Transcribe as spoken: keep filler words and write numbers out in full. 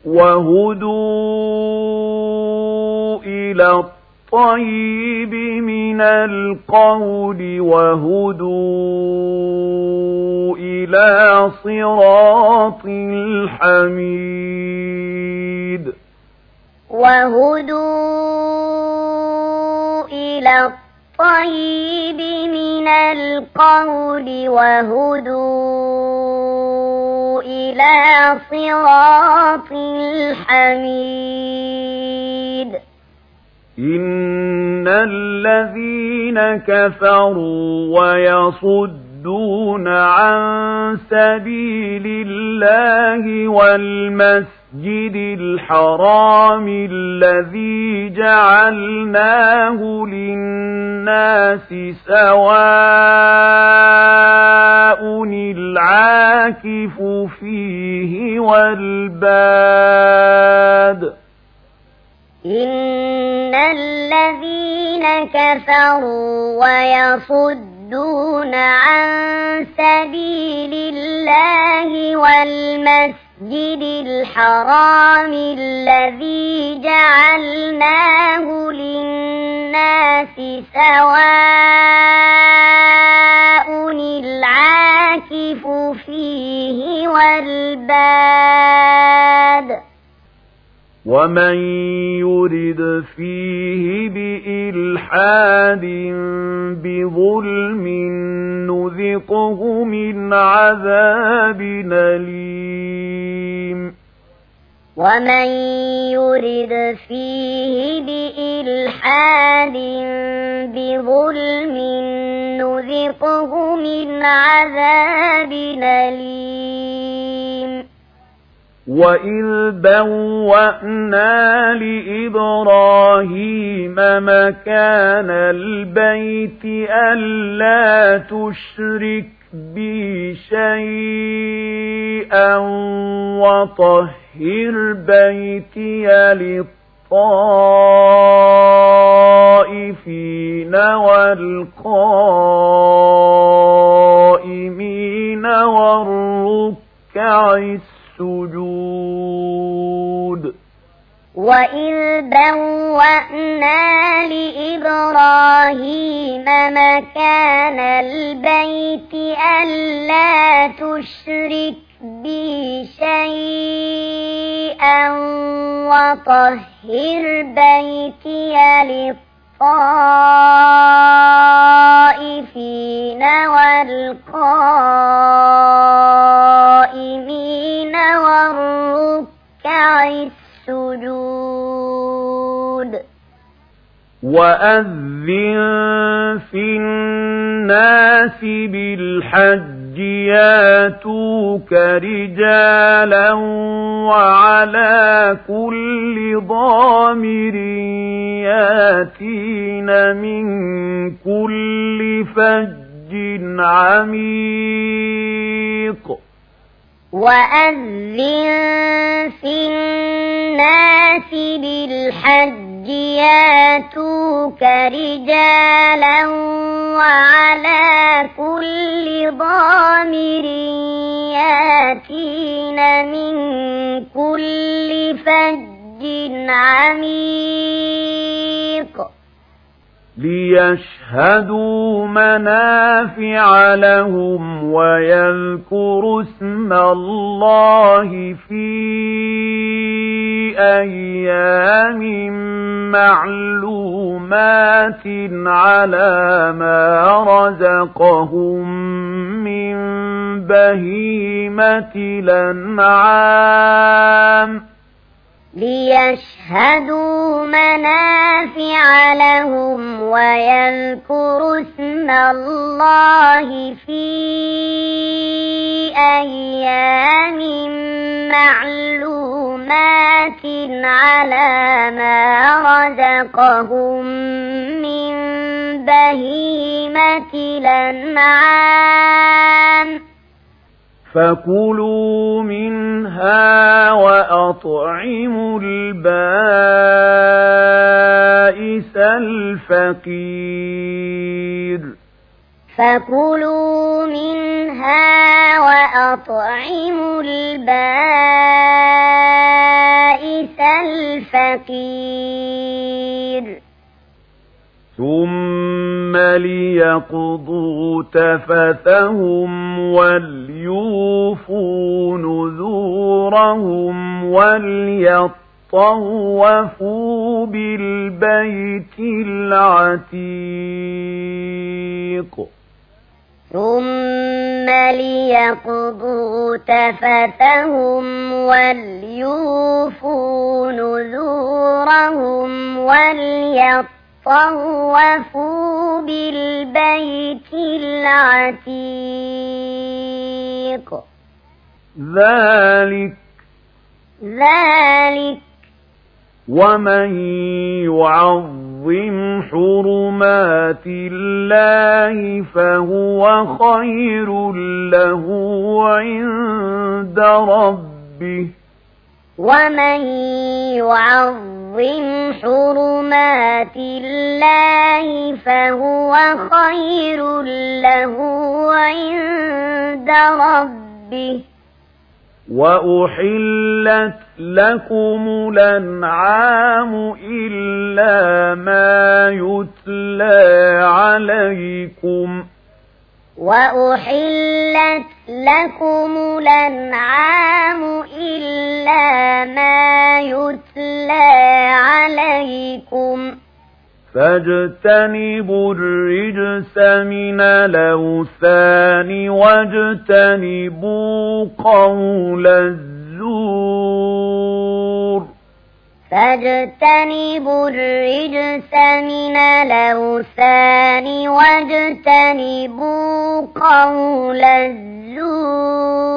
وهدوا إلى الطيب من القول وهدوا إلى صراط الحميد وهدوا إلى الطيب من القول وهدوا إلى صراط الحميد إن الذين كفروا ويصدون عن سبيل الله والمسجد الحرام الذي جعلناه للناس سواء العاكف فيه والباد إن الذين كفروا ويصدون عن سبيل الله والمسجد الحرام الذي جعلناه للناس سواء العاكف فيه والباد ومن يرد فيه بإلحاد بظلم نذقه من عذاب أليم ومن يرد فيه بإلحاد بظلم نذقه من عذاب أليم وإذ بوأنا لإبراهيم مكان البيت ألا تشرك بي شيئا وطهر بيتي للطائفين والقائمين والركع السجود وإذ بوأنا لإبراهيم مكان البيت ألا تشرك بي شيئا وطهر بيتي للطائفين والقائمين والركع السجود وأذن في الناس بالحج ياتوك رجالا وعلى كل ضامر ياتين من كل فج عميق وأذن في الناس بالحج ياتوك رجالا وعلى كل ضامر ياتين من كل فج عميق ليشهدوا منافع لهم ويذكروا اسم الله في أيام معلومات على ما رزقهم من بهيمة الأنعام ليشهدوا منافع لهم ويذكروا اسم الله في أيام معلومات على ما رزقهم من بهيمة الأنعام فكلوا منها وأطعموا البائس الفقير فكلوا منها وأطعموا البائس الفقير ثم ليقضوا تفثهم وليوفوا نذورهم وليطوفوا بالبيت العتيق ثم ليقضوا تفثهم وليوفوا نذورهم وليطوفوا بالبيت العتيق ذلك ذلك ومن يعظم حرمات الله فهو خير له عند ربه ومن يعظم حرمات الله فهو خير له عند ربه وأحلت لكم الأنعام إلا ما يتلى عليكم وأحلت لكم الأنعام إلا ما يتلى عليكم فاجتنبوا الرجس من الأوثان واجتنبوا قول الزور فاجتنبوا الرجس من الأوثان واجتنبوا قول الزور